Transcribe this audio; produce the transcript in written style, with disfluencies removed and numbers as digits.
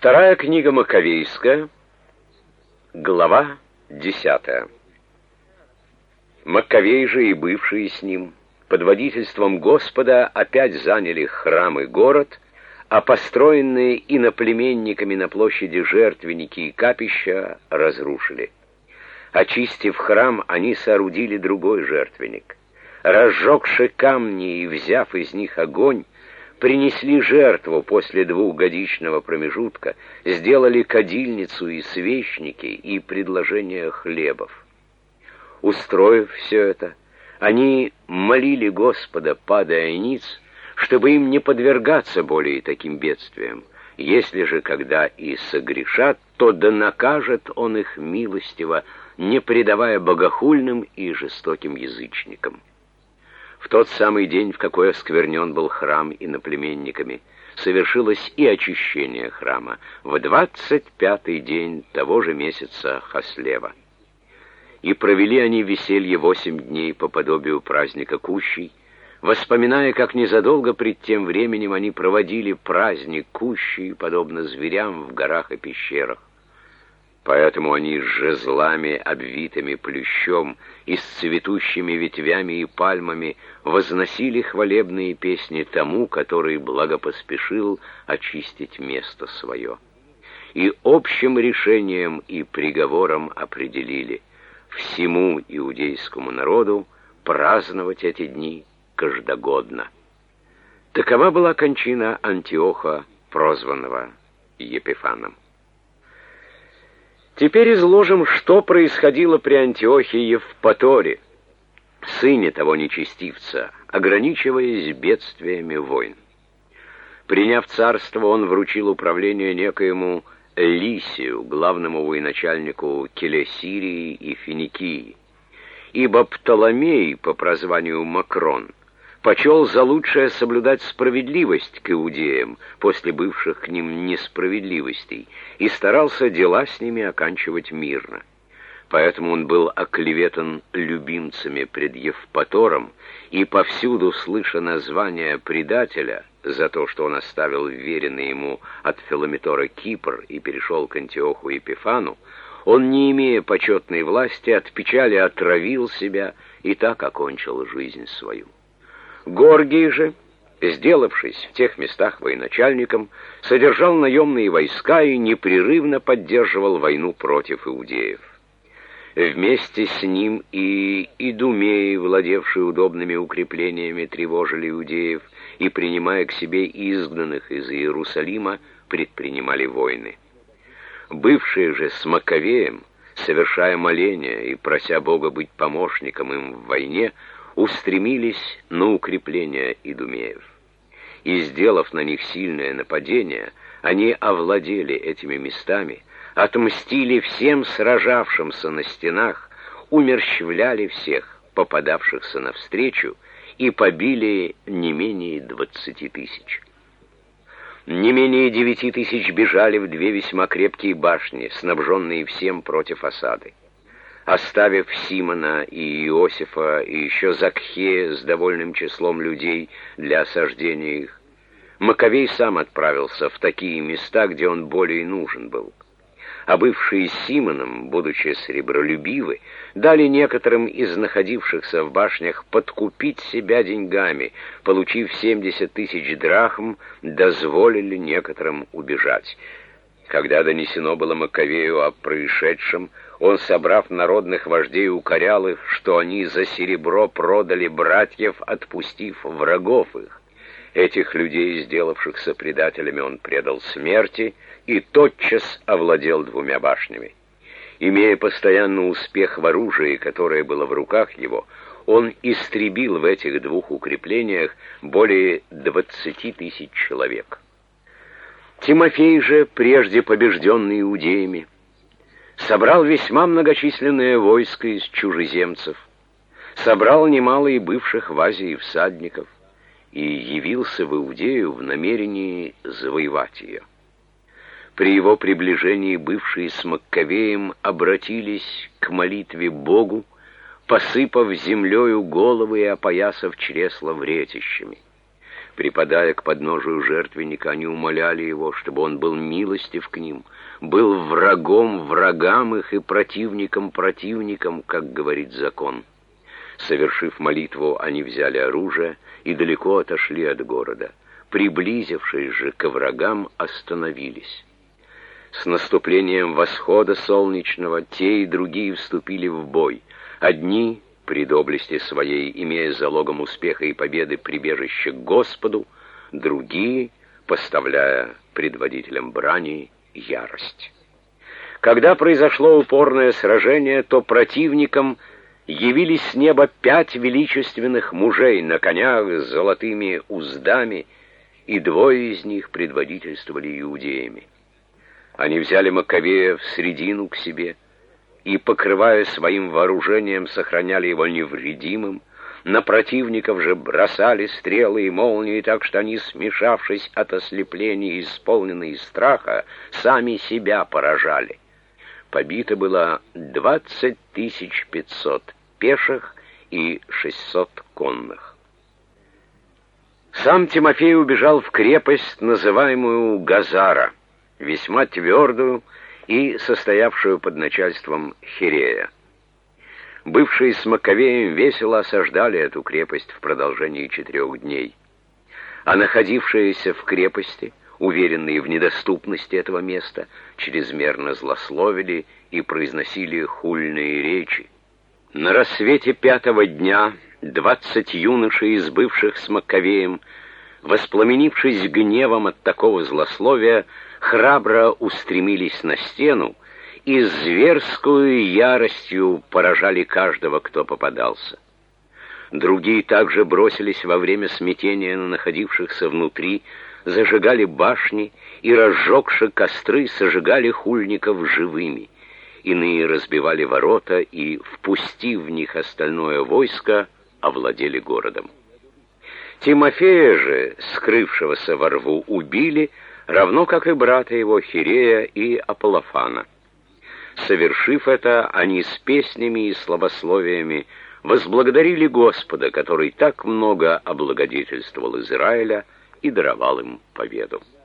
Вторая книга Маковейская, глава 10. Маковей же и бывшие с ним под водительством Господа опять заняли храм и город, а построенные иноплеменниками на площади жертвенники и капища разрушили. Очистив храм, они соорудили другой жертвенник. Разжегши камни и взяв из них огонь, принесли жертву после двухгодичного промежутка, сделали кадильницу и свечники и предложение хлебов. Устроив все это, они молили Господа, падая ниц, чтобы им не подвергаться более таким бедствиям. Если же когда и согрешат, то да накажет он их милостиво, не предавая богохульным и жестоким язычникам. В тот самый день, в какой осквернен был храм иноплеменниками, совершилось и очищение храма в 25-й день того же месяца Хаслева. И провели они веселье 8 дней по подобию праздника Кущей, воспоминая, как незадолго пред тем временем они проводили праздник Кущей, подобно зверям в горах и пещерах. Поэтому они с жезлами, обвитыми плющом, и с цветущими ветвями и пальмами возносили хвалебные песни тому, который благопоспешил очистить место свое. И общим решением и приговором определили всему иудейскому народу праздновать эти дни каждогодно. Такова была кончина Антиоха, прозванного Епифаном. Теперь изложим, что происходило при Антиохе Евпаторе, сыне того нечестивца, ограничиваясь бедствиями войн. Приняв царство, он вручил управление некоему Лисию, главному военачальнику Келесирии и Финикии, ибо Птоломей, по прозванию Макрон, почел за лучшее соблюдать справедливость к иудеям после бывших к ним несправедливостей и старался дела с ними оканчивать мирно. Поэтому он был оклеветан любимцами пред Евпатором, и повсюду, слыша название предателя за то, что он оставил вверенный ему от Филометора Кипр и перешел к Антиоху Епифану, он, не имея почетной власти, от печали отравил себя и так окончил жизнь свою. Горгий же, сделавшись в тех местах военачальником, содержал наемные войска и непрерывно поддерживал войну против иудеев. Вместе с ним и идумеи, владевшие удобными укреплениями, тревожили иудеев и, принимая к себе изгнанных из Иерусалима, предпринимали войны. Бывшие же с Маковеем, совершая моления и прося Бога быть помощником им в войне, устремились на укрепление идумеев. И, сделав на них сильное нападение, они овладели этими местами, отмстили всем сражавшимся на стенах, умерщвляли всех попадавшихся навстречу и побили не менее 20 тысяч. Не менее 9 тысяч бежали в 2 весьма крепкие башни, снабженные всем против осады. Оставив Симона и Иосифа и еще Закхея с довольным числом людей для осаждения их, Маковей сам отправился в такие места, где он более нужен был. А бывшие с Симоном, будучи сребролюбивы, дали некоторым из находившихся в башнях подкупить себя деньгами, получив 70 тысяч драхм, дозволили некоторым убежать. Когда донесено было Маковею о происшедшем, он, собрав народных вождей, укорял их, что они за серебро продали братьев, отпустив врагов их. Этих людей, сделавшихся предателями, он предал смерти и тотчас овладел 2 башнями. Имея постоянный успех в оружии, которое было в руках его, он истребил в этих 2 укреплениях более 20 тысяч человек. Тимофей же, прежде побежденный иудеями, собрал весьма многочисленное войско из чужеземцев, собрал немало и бывших в Азии всадников и явился в Иудею в намерении завоевать ее. При его приближении бывшие с Маккавеем обратились к молитве Богу, посыпав землею головы и опоясав чресла вретищами. Припадая к подножию жертвенника, они умоляли его, чтобы он был милостив к ним, был врагом врагам их и противником противникам, как говорит закон. Совершив молитву, они взяли оружие и далеко отошли от города. Приблизившись же к врагам, остановились. С наступлением восхода солнечного те и другие вступили в бой. Одни, при доблести своей, имея залогом успеха и победы прибежище к Господу, другие, поставляя предводителям брани ярость. Когда произошло упорное сражение, то противникам явились с неба 5 величественных мужей на конях с золотыми уздами, и 2 из них предводительствовали иудеями. Они взяли Маккавея в средину к себе и, покрывая своим вооружением, сохраняли его невредимым. На противников же бросали стрелы и молнии, так что они, смешавшись от ослепления и исполненные страха, сами себя поражали. Побито было 20 500 пеших и 600 конных. Сам Тимофей убежал в крепость, называемую Газара, весьма твердую и состоявшую под начальством Хирея. Бывшие с Маккавеем весело осаждали эту крепость в продолжении 4 дней, а находившиеся в крепости, уверенные в недоступности этого места, чрезмерно злословили и произносили хульные речи. На рассвете 5-го дня 20 юношей из бывших с Маккавеем, воспламенившись гневом от такого злословия, храбро устремились на стену и зверскую яростью поражали каждого, кто попадался. Другие также бросились во время смятения на находившихся внутри, зажигали башни и, разжегши костры, сожигали хульников живыми. Иные разбивали ворота и, впустив в них остальное войско, овладели городом. Тимофея же, скрывшегося во рву, убили, равно как и брата его Хирея и Аполлофана. Совершив это, они с песнями и славословиями возблагодарили Господа, который так много облагодетельствовал Израиля и даровал им победу.